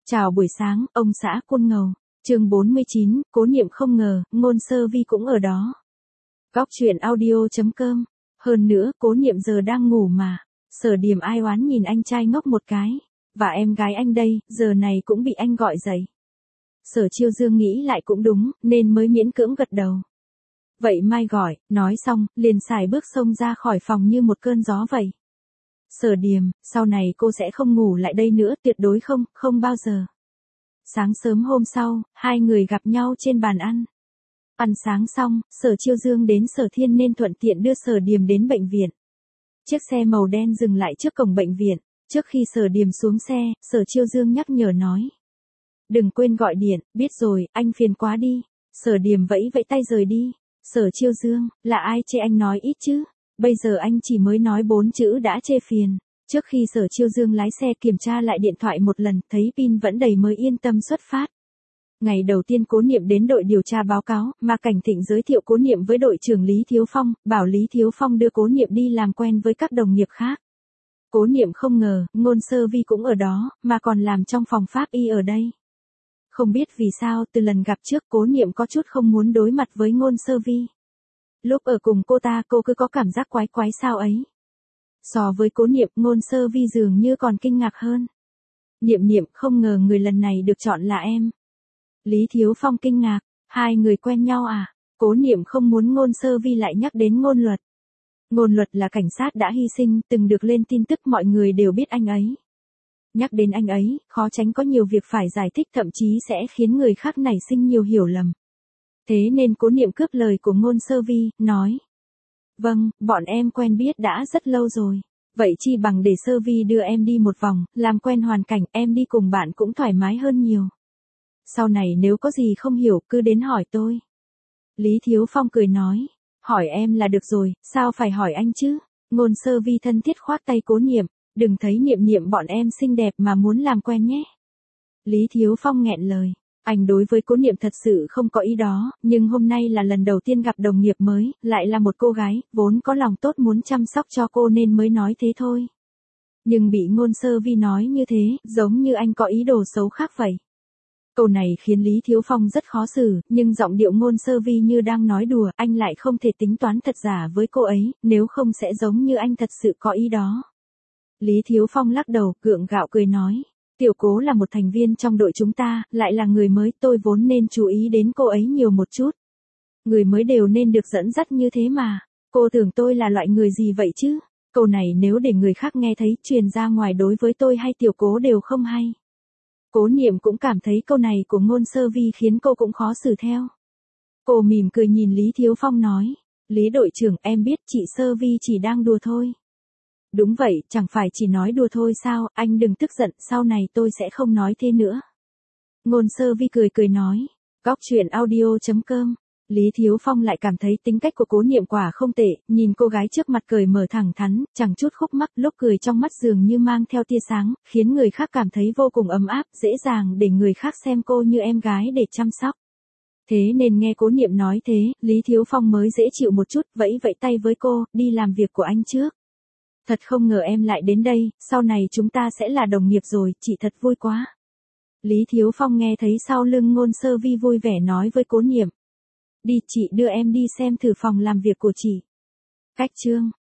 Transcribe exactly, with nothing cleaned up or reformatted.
Chào buổi sáng, ông xã Côn Ngầu. Chương bốn mươi chín, Cố Niệm không ngờ, Ngôn Sơ Vi cũng ở đó. Góc truyện audio chấm com. Hơn nữa, Cố Niệm giờ đang ngủ mà. Sở Điềm ai oán nhìn anh trai ngốc một cái. Và em gái anh đây, giờ này cũng bị anh gọi dậy. Sở Chiêu Dương nghĩ lại cũng đúng, nên mới miễn cưỡng gật đầu. Vậy mai gọi, nói xong, liền xài bước xông ra khỏi phòng như một cơn gió vậy. Sở Điềm, sau này cô sẽ không ngủ lại đây nữa, tuyệt đối không, không bao giờ. Sáng sớm hôm sau, hai người gặp nhau trên bàn ăn. Ăn sáng xong, Sở Chiêu Dương đến Sở Thiên nên thuận tiện đưa Sở Điềm đến bệnh viện. Chiếc xe màu đen dừng lại trước cổng bệnh viện. Trước khi Sở Điềm xuống xe, Sở Chiêu Dương nhắc nhở nói. Đừng quên gọi điện, biết rồi, anh phiền quá đi. Sở Điềm vẫy vẫy tay rời đi. Sở Chiêu Dương, là ai chê anh nói ít chứ? Bây giờ anh chỉ mới nói bốn chữ đã chê phiền. Trước khi Sở Chiêu Dương lái xe kiểm tra lại điện thoại một lần, thấy pin vẫn đầy mới yên tâm xuất phát. Ngày đầu tiên Cố Niệm đến đội điều tra báo cáo, mà Cảnh Thịnh giới thiệu Cố Niệm với đội trưởng Lý Thiếu Phong, bảo Lý Thiếu Phong đưa Cố Niệm đi làm quen với các đồng nghiệp khác. Cố Niệm không ngờ, Ngôn Sơ Vi cũng ở đó, mà còn làm trong phòng pháp y ở đây. Không biết vì sao, từ lần gặp trước Cố Niệm có chút không muốn đối mặt với Ngôn Sơ Vi. Lúc ở cùng cô ta cô cứ có cảm giác quái quái sao ấy. So với Cố Niệm, Ngôn Sơ Vi dường như còn kinh ngạc hơn. Niệm Niệm, không ngờ người lần này được chọn là em. Lý Thiếu Phong kinh ngạc, hai người quen nhau à? Cố Niệm không muốn Ngôn Sơ Vi lại nhắc đến Ngôn Luật. Ngôn Luật là cảnh sát đã hy sinh, từng được lên tin tức mọi người đều biết anh ấy. Nhắc đến anh ấy, khó tránh có nhiều việc phải giải thích, thậm chí sẽ khiến người khác nảy sinh nhiều hiểu lầm. Thế nên Cố Niệm cướp lời của Ngôn Sơ Vi, nói. Vâng, bọn em quen biết đã rất lâu rồi. Vậy chi bằng để Sơ Vi đưa em đi một vòng, làm quen hoàn cảnh, em đi cùng bạn cũng thoải mái hơn nhiều. Sau này nếu có gì không hiểu, cứ đến hỏi tôi. Lý Thiếu Phong cười nói. Hỏi em là được rồi, sao phải hỏi anh chứ? Ngôn Sơ Vi thân thiết khoát tay Cố Niệm. Đừng thấy Niệm Niệm bọn em xinh đẹp mà muốn làm quen nhé. Lý Thiếu Phong nghẹn lời. Anh đối với Cố Niệm thật sự không có ý đó, nhưng hôm nay là lần đầu tiên gặp đồng nghiệp mới, lại là một cô gái, vốn có lòng tốt muốn chăm sóc cho cô nên mới nói thế thôi. Nhưng bị Ngôn Sơ Vi nói như thế, giống như anh có ý đồ xấu khác vậy. Câu này khiến Lý Thiếu Phong rất khó xử, nhưng giọng điệu Ngôn Sơ Vi như đang nói đùa, anh lại không thể tính toán thật giả với cô ấy, nếu không sẽ giống như anh thật sự có ý đó. Lý Thiếu Phong lắc đầu, gượng gạo cười nói. Tiểu Cố là một thành viên trong đội chúng ta, lại là người mới, tôi vốn nên chú ý đến cô ấy nhiều một chút. Người mới đều nên được dẫn dắt như thế mà. Cô tưởng tôi là loại người gì vậy chứ? Câu này nếu để người khác nghe thấy, truyền ra ngoài đối với tôi hay Tiểu Cố đều không hay. Cố Niệm cũng cảm thấy câu này của Ngôn Sơ Vi khiến cô cũng khó xử theo. Cô mỉm cười nhìn Lý Thiếu Phong nói. Lý đội trưởng, em biết chị Sơ Vi chỉ đang đùa thôi. Đúng vậy, chẳng phải chỉ nói đùa thôi sao, anh đừng tức giận, sau này tôi sẽ không nói thế nữa. Ngôn Sơ Vi cười cười nói. Góc truyện audio chấm com. Lý Thiếu Phong lại cảm thấy tính cách của Cố Niệm quả không tệ, nhìn cô gái trước mặt cười mở thẳng thắn, chẳng chút khúc mắc, lúc cười trong mắt dường như mang theo tia sáng, khiến người khác cảm thấy vô cùng ấm áp, dễ dàng để người khác xem cô như em gái để chăm sóc. Thế nên nghe Cố Niệm nói thế, Lý Thiếu Phong mới dễ chịu một chút, vẫy vẫy tay với cô, đi làm việc của anh trước. Thật không ngờ em lại đến đây, sau này chúng ta sẽ là đồng nghiệp rồi, chị thật vui quá. Lý Thiếu Phong nghe thấy sau lưng Ngôn Sơ Vi vui vẻ nói với Cố Niệm. Đi, chị đưa em đi xem thử phòng làm việc của chị. Cách chương